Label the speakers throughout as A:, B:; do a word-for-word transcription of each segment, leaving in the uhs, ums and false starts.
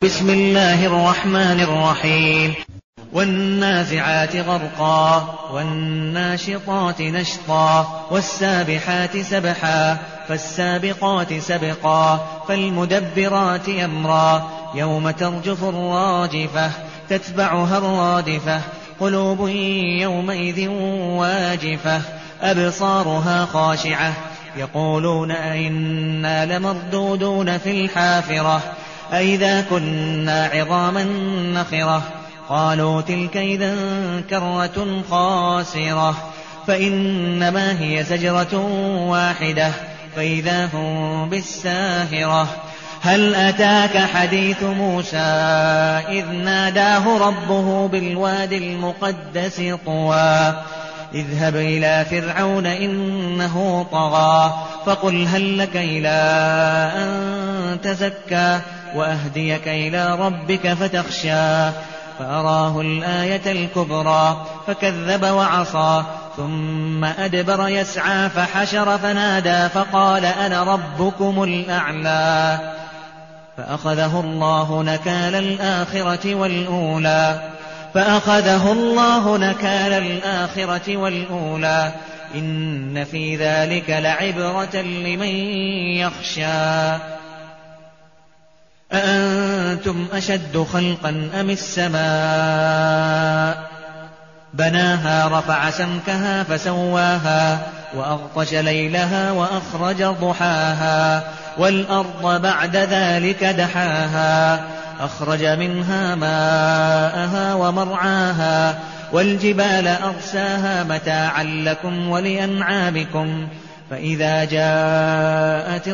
A: بسم الله الرحمن الرحيم والنازعات غرقا والناشطات نشطا والسابحات سبحا فالسابقات سبقا فالمدبرات أمرا يوم ترجف الراجفة تتبعها الرادفة قلوب يومئذ واجفة أبصارها خاشعة يقولون أئنا لمردودون في الحافرة أئذا كنا عظاما نخرة قالوا تلك إذا كرة خاسرة فإنما هي زجرة واحدة فإذا هم بالساهرة هل أتاك حديث موسى إذ ناداه ربه بالواد المقدس طوى اذهب إلى فرعون إنه طغى فقل هل لك إلى أن تزكى وأهديك إلى ربك فتخشى فأراه الآية الكبرى فكذب وعصى ثم أدبر يسعى فحشر فنادى فقال أنا ربكم الأعلى فأخذه الله نكال الآخرة والأولى فأخذه الله نكال الآخرة والأولى إن في ذلك لعبرة لمن يخشى أأنتم أشد خلقا أم السماء بناها رفع سمكها فسواها وأغطش ليلها وأخرج ضحاها والأرض بعد ذلك دحاها أخرج منها ماءها ومرعاها والجبال أرساها متاعا لكم ولأنعامكم فإذا جاءت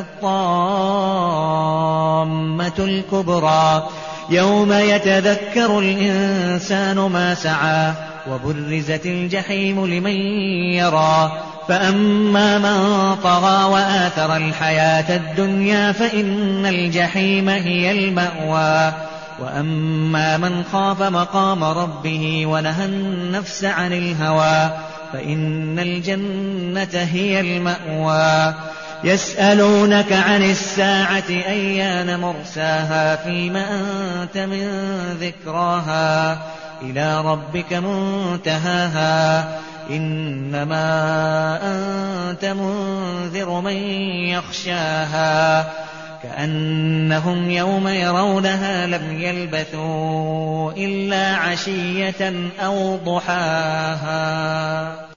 A: الطامة الكبرى يوم يتذكر الإنسان ما سعى وبرزت الجحيم لمن يرى فأما من طغى وآثر الحياة الدنيا فإن الجحيم هي المأوى وأما من خاف مقام ربه ونهى النفس عن الهوى فإن الجنة هي المأوى يسألونك عن الساعة أيان مرساها فيما أنت من ذكراها إلى ربك منتهاها إنما أنت منذر من يخشاها كأنهم يوم يرونها لم يلبثوا إلا عشية أو ضحاها.